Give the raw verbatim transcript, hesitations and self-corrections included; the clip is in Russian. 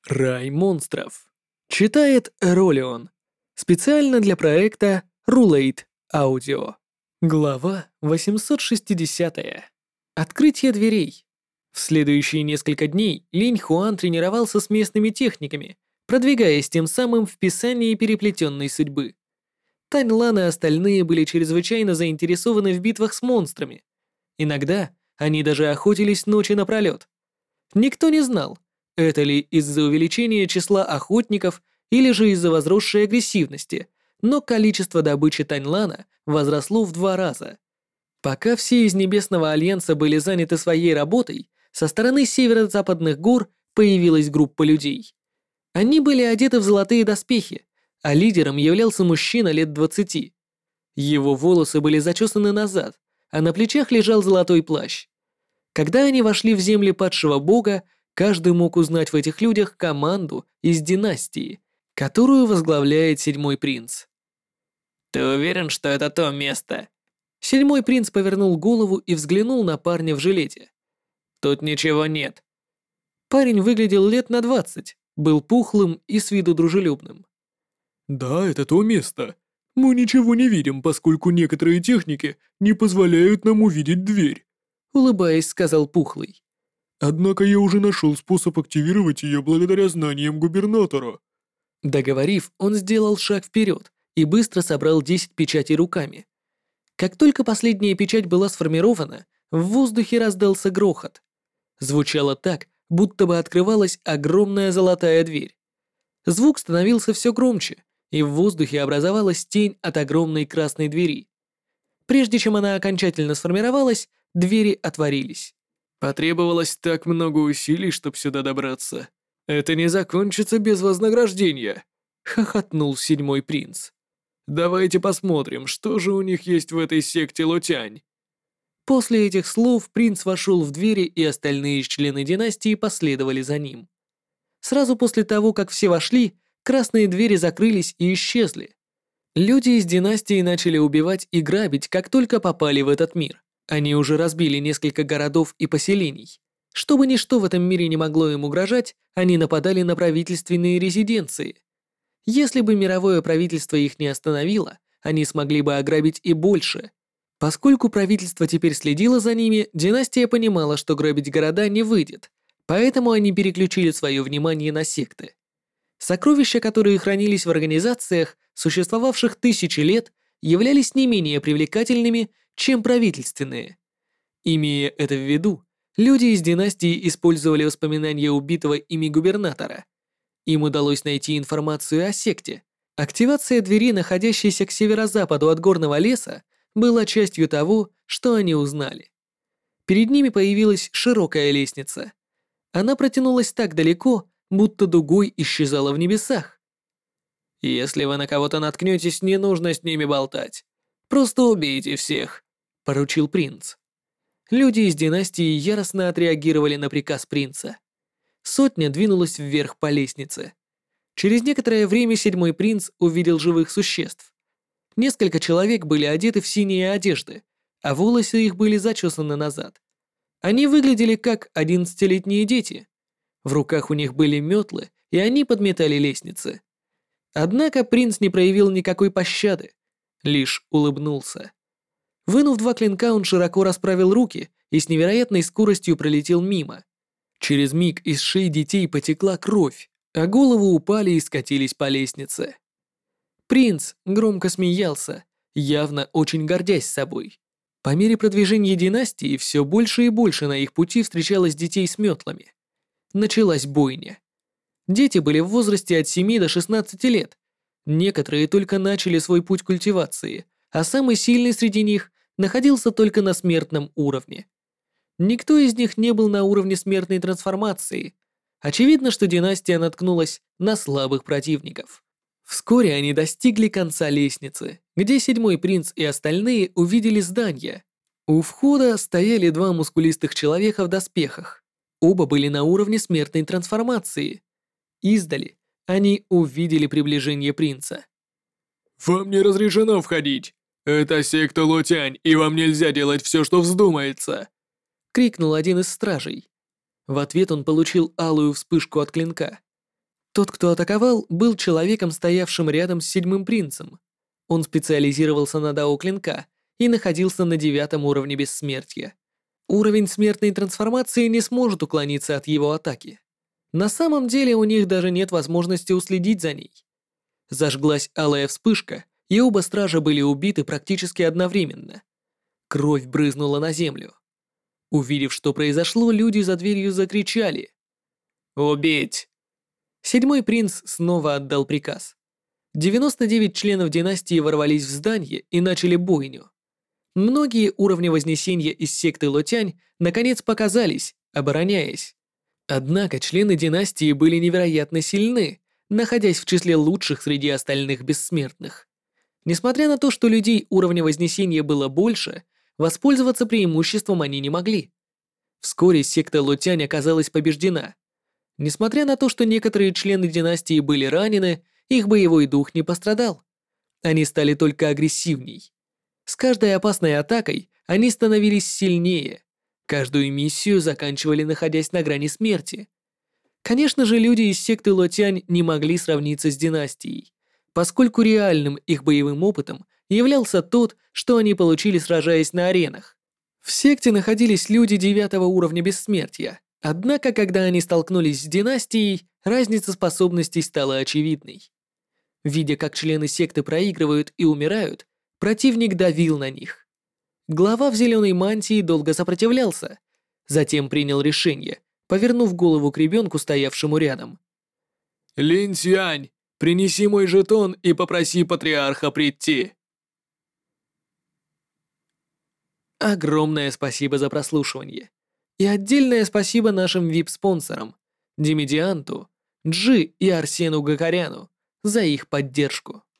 Рай монстров. Читает Ролион. Специально для проекта Rulate Audio. Глава восемьсот шестьдесят. Открытие дверей. В следующие несколько дней Линь Хуан тренировался с местными техниками, продвигаясь тем самым в писании переплетенной судьбы. Тань Лан и остальные были чрезвычайно заинтересованы в битвах с монстрами. Иногда они даже охотились ночи напролет. Никто не знал, это ли из-за увеличения числа охотников или же из-за возросшей агрессивности, но количество добычи Таньлана возросло в два раза. Пока все из Небесного Альянса были заняты своей работой, со стороны северо-западных гор появилась группа людей. Они были одеты в золотые доспехи, а лидером являлся мужчина лет двадцати. Его волосы были зачесаны назад, а на плечах лежал золотой плащ. Когда они вошли в земли падшего бога, каждый мог узнать в этих людях команду из династии, которую возглавляет седьмой принц. «Ты уверен, что это то место?» Седьмой принц повернул голову и взглянул на парня в жилете. «Тут ничего нет». Парень выглядел лет на двадцать, был пухлым и с виду дружелюбным. «Да, это то место. Мы ничего не видим, поскольку некоторые техники не позволяют нам увидеть дверь», улыбаясь, сказал Пухлый. «Однако я уже нашел способ активировать ее благодаря знаниям губернатора». Договорив, он сделал шаг вперед и быстро собрал десять печатей руками. Как только последняя печать была сформирована, в воздухе раздался грохот. Звучало так, будто бы открывалась огромная золотая дверь. Звук становился все громче, и в воздухе образовалась тень от огромной красной двери. Прежде чем она окончательно сформировалась, двери отворились. «Потребовалось так много усилий, чтобы сюда добраться. Это не закончится без вознаграждения», — хохотнул седьмой принц. «Давайте посмотрим, что же у них есть в этой секте Лотянь». После этих слов принц вошел в двери, и остальные члены династии последовали за ним. Сразу после того, как все вошли, красные двери закрылись и исчезли. Люди из династии начали убивать и грабить, как только попали в этот мир. Они уже разбили несколько городов и поселений. Чтобы ничто в этом мире не могло им угрожать, они нападали на правительственные резиденции. Если бы мировое правительство их не остановило, они смогли бы ограбить и больше. Поскольку правительство теперь следило за ними, династия понимала, что грабить города не выйдет, поэтому они переключили свое внимание на секты. Сокровища, которые хранились в организациях, существовавших тысячи лет, являлись не менее привлекательными, чем правительственные. Имея это в виду, люди из династии использовали воспоминания убитого ими губернатора. Им удалось найти информацию о секте. Активация двери, находящейся к северо-западу от горного леса, была частью того, что они узнали. Перед ними появилась широкая лестница. Она протянулась так далеко, будто дугой исчезала в небесах. «Если вы на кого-то наткнетесь, не нужно с ними болтать. Просто убейте всех», — поручил принц. Люди из династии яростно отреагировали на приказ принца. Сотня двинулась вверх по лестнице. Через некоторое время седьмой принц увидел живых существ. Несколько человек были одеты в синие одежды, а волосы их были зачесаны назад. Они выглядели как одиннадцатилетние дети. В руках у них были метлы, и они подметали лестницы. Однако принц не проявил никакой пощады, лишь улыбнулся. Вынув два клинка, он широко расправил руки и с невероятной скоростью пролетел мимо. Через миг из шеи детей потекла кровь, а головы упали и скатились по лестнице. Принц громко смеялся, явно очень гордясь собой. По мере продвижения династии все больше и больше на их пути встречалось детей с метлами. Началась бойня. Дети были в возрасте от семи до шестнадцати лет. Некоторые только начали свой путь культивации, а самый сильный среди них находился только на смертном уровне. Никто из них не был на уровне смертной трансформации. Очевидно, что династия наткнулась на слабых противников. Вскоре они достигли конца лестницы, где седьмой принц и остальные увидели здание. У входа стояли два мускулистых человека в доспехах. Оба были на уровне смертной трансформации. Издали они увидели приближение принца. «Вам не разрешено входить. Это секта Лотянь, и вам нельзя делать все, что вздумается», — крикнул один из стражей. В ответ он получил алую вспышку от клинка. Тот, кто атаковал, был человеком, стоявшим рядом с седьмым принцем. Он специализировался на дао клинка и находился на девятом уровне бессмертия. Уровень смертной трансформации не сможет уклониться от его атаки. На самом деле у них даже нет возможности уследить за ней. Зажглась алая вспышка, и оба стража были убиты практически одновременно. Кровь брызнула на землю. Увидев, что произошло, люди за дверью закричали: «Убить!». Седьмой принц снова отдал приказ. девяносто девять членов династии ворвались в здание и начали бойню. Многие уровни вознесения из секты Лотянь наконец показались, обороняясь. Однако члены династии были невероятно сильны, находясь в числе лучших среди остальных бессмертных. Несмотря на то, что людей уровня вознесения было больше, воспользоваться преимуществом они не могли. Вскоре секта Лотянь оказалась побеждена. Несмотря на то, что некоторые члены династии были ранены, их боевой дух не пострадал. Они стали только агрессивней. С каждой опасной атакой они становились сильнее. Каждую миссию заканчивали, находясь на грани смерти. Конечно же, люди из секты Лотянь не могли сравниться с династией, поскольку реальным их боевым опытом являлся тот, что они получили, сражаясь на аренах. В секте находились люди девятого уровня бессмертия, однако, когда они столкнулись с династией, разница способностей стала очевидной. Видя, как члены секты проигрывают и умирают, противник давил на них. Глава в зеленой мантии долго сопротивлялся, затем принял решение, повернув голову к ребенку, стоявшему рядом. «Линь Сюань, принеси мой жетон и попроси патриарха прийти». Огромное спасибо за прослушивание. И отдельное спасибо нашим ви ай пи-спонсорам Димедианту, Джи и Арсену Гакаряну за их поддержку.